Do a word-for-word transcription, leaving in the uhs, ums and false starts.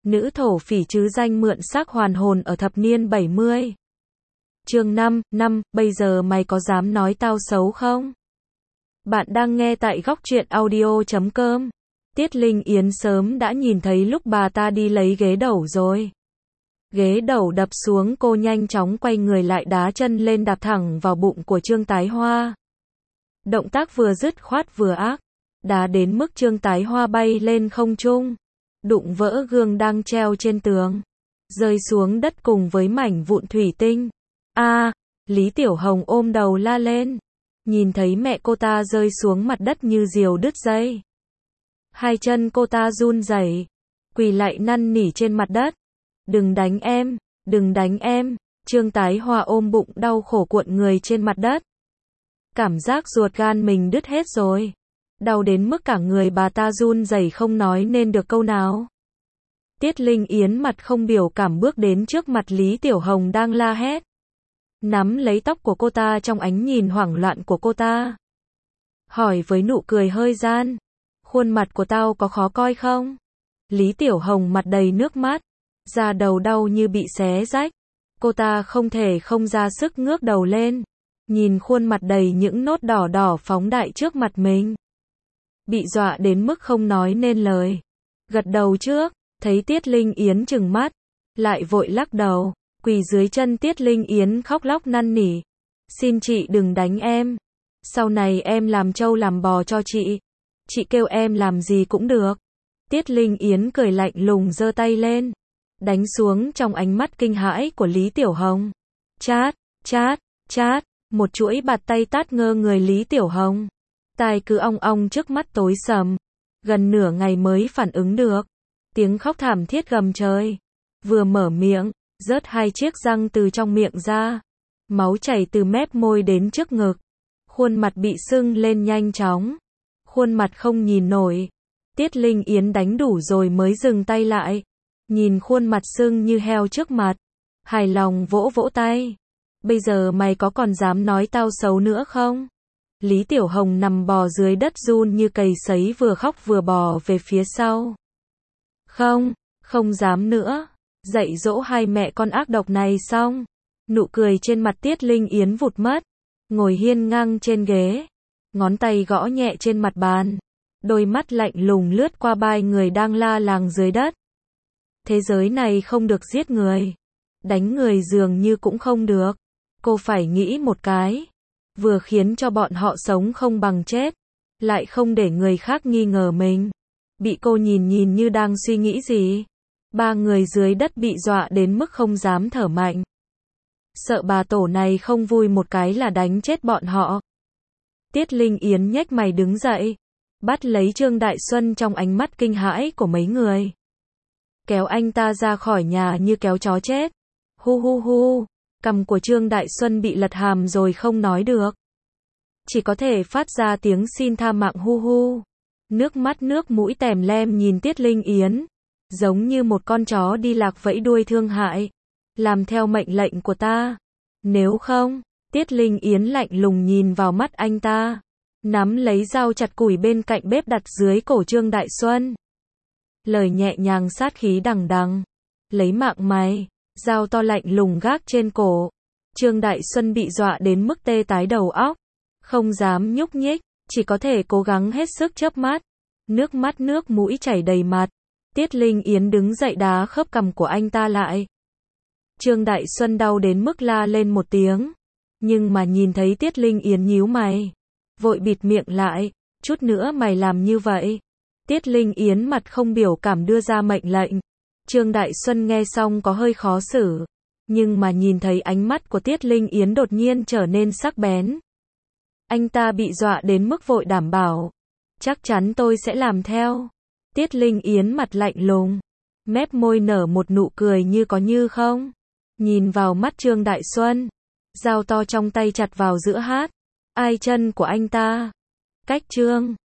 nữ thổ phỉ chứ danh mượn xác hoàn hồn ở thập niên bảy mươi. Chương năm, năm, bây giờ mày có dám nói tao xấu không? Bạn đang nghe tại góc truyện audio chấm com. Tiết Linh Yến sớm đã nhìn thấy lúc bà ta đi lấy ghế đẩu rồi. Ghế đẩu đập xuống, cô nhanh chóng quay người lại đá chân lên đạp thẳng vào bụng của Trương Tái Hoa. Động tác vừa dứt khoát vừa ác, đá đến mức Trương Tái Hoa bay lên không trung, đụng vỡ gương đang treo trên tường, rơi xuống đất cùng với mảnh vụn thủy tinh. A, à, Lý Tiểu Hồng ôm đầu la lên, nhìn thấy mẹ cô ta rơi xuống mặt đất như diều đứt dây. Hai chân cô ta run rẩy, quỳ lại năn nỉ trên mặt đất. Đừng đánh em, đừng đánh em. Trương Tái Hoa ôm bụng đau khổ cuộn người trên mặt đất. Cảm giác ruột gan mình đứt hết rồi. Đau đến mức cả người bà ta run rẩy không nói nên được câu nào. Tiết Linh Yến mặt không biểu cảm bước đến trước mặt Lý Tiểu Hồng đang la hét. Nắm lấy tóc của cô ta trong ánh nhìn hoảng loạn của cô ta. Hỏi với nụ cười hơi gian. Khuôn mặt của tao có khó coi không? Lý Tiểu Hồng mặt đầy nước mắt, da đầu đau như bị xé rách. Cô ta không thể không ra sức ngước đầu lên, nhìn khuôn mặt đầy những nốt đỏ đỏ phóng đại trước mặt mình. Bị dọa đến mức không nói nên lời. Gật đầu trước, thấy Tiết Linh Yến trừng mắt, lại vội lắc đầu, quỳ dưới chân Tiết Linh Yến khóc lóc năn nỉ. Xin chị đừng đánh em. Sau này em làm trâu làm bò cho chị. Chị kêu em làm gì cũng được. Tiết Linh Yến cười lạnh lùng giơ tay lên, đánh xuống trong ánh mắt kinh hãi của Lý Tiểu Hồng. Chát, chát, chát, một chuỗi bạt tay tát ngơ người Lý Tiểu Hồng. Tai cứ ong ong trước mắt tối sầm, gần nửa ngày mới phản ứng được. Tiếng khóc thảm thiết gầm trời. Vừa mở miệng, rớt hai chiếc răng từ trong miệng ra. Máu chảy từ mép môi đến trước ngực. Khuôn mặt bị sưng lên nhanh chóng. Khuôn mặt không nhìn nổi. Tiết Linh Yến đánh đủ rồi mới dừng tay lại. Nhìn khuôn mặt sưng như heo trước mặt. Hài lòng vỗ vỗ tay. Bây giờ mày có còn dám nói tao xấu nữa không? Lý Tiểu Hồng nằm bò dưới đất run như cầy sấy, vừa khóc vừa bò về phía sau. Không, không dám nữa. Dạy dỗ hai mẹ con ác độc này xong. Nụ cười trên mặt Tiết Linh Yến vụt mất. Ngồi hiên ngang trên ghế. Ngón tay gõ nhẹ trên mặt bàn. Đôi mắt lạnh lùng lướt qua ba người đang la làng dưới đất. Thế giới này không được giết người. Đánh người dường như cũng không được. Cô phải nghĩ một cái. Vừa khiến cho bọn họ sống không bằng chết, lại không để người khác nghi ngờ mình. Bị cô nhìn nhìn như đang suy nghĩ gì. Ba người dưới đất bị dọa đến mức không dám thở mạnh. Sợ bà tổ này không vui một cái là đánh chết bọn họ. Tiết Linh Yến nhếch mày đứng dậy, bắt lấy Trương Đại Xuân trong ánh mắt kinh hãi của mấy người. Kéo anh ta ra khỏi nhà như kéo chó chết. Hu hu hu, cằm của Trương Đại Xuân bị lật hàm rồi không nói được. Chỉ có thể phát ra tiếng xin tha mạng hu hu. Nước mắt nước mũi tèm lem nhìn Tiết Linh Yến, giống như một con chó đi lạc vẫy đuôi thương hại. Làm theo mệnh lệnh của ta. Nếu không, Tiết Linh Yến lạnh lùng nhìn vào mắt anh ta, nắm lấy dao chặt củi bên cạnh bếp đặt dưới cổ Trương Đại Xuân. Lời nhẹ nhàng sát khí đằng đằng. Lấy mạng mày. Dao to lạnh lùng gác trên cổ. Trương Đại Xuân bị dọa đến mức tê tái đầu óc, không dám nhúc nhích, chỉ có thể cố gắng hết sức chớp mắt. Nước mắt nước mũi chảy đầy mặt. Tiết Linh Yến đứng dậy đá khớp cằm của anh ta lại. Trương Đại Xuân đau đến mức la lên một tiếng, nhưng mà nhìn thấy Tiết Linh Yến nhíu mày, vội bịt miệng lại. Chút nữa mày làm như vậy. Tiết Linh Yến mặt không biểu cảm đưa ra mệnh lệnh. Trương Đại Xuân nghe xong có hơi khó xử, nhưng mà nhìn thấy ánh mắt của Tiết Linh Yến đột nhiên trở nên sắc bén. Anh ta bị dọa đến mức vội đảm bảo. Chắc chắn tôi sẽ làm theo. Tiết Linh Yến mặt lạnh lùng, mép môi nở một nụ cười như có như không. Nhìn vào mắt Trương Đại Xuân, dao to trong tay chặt vào giữa hát, ai chân của anh ta. Cách Trương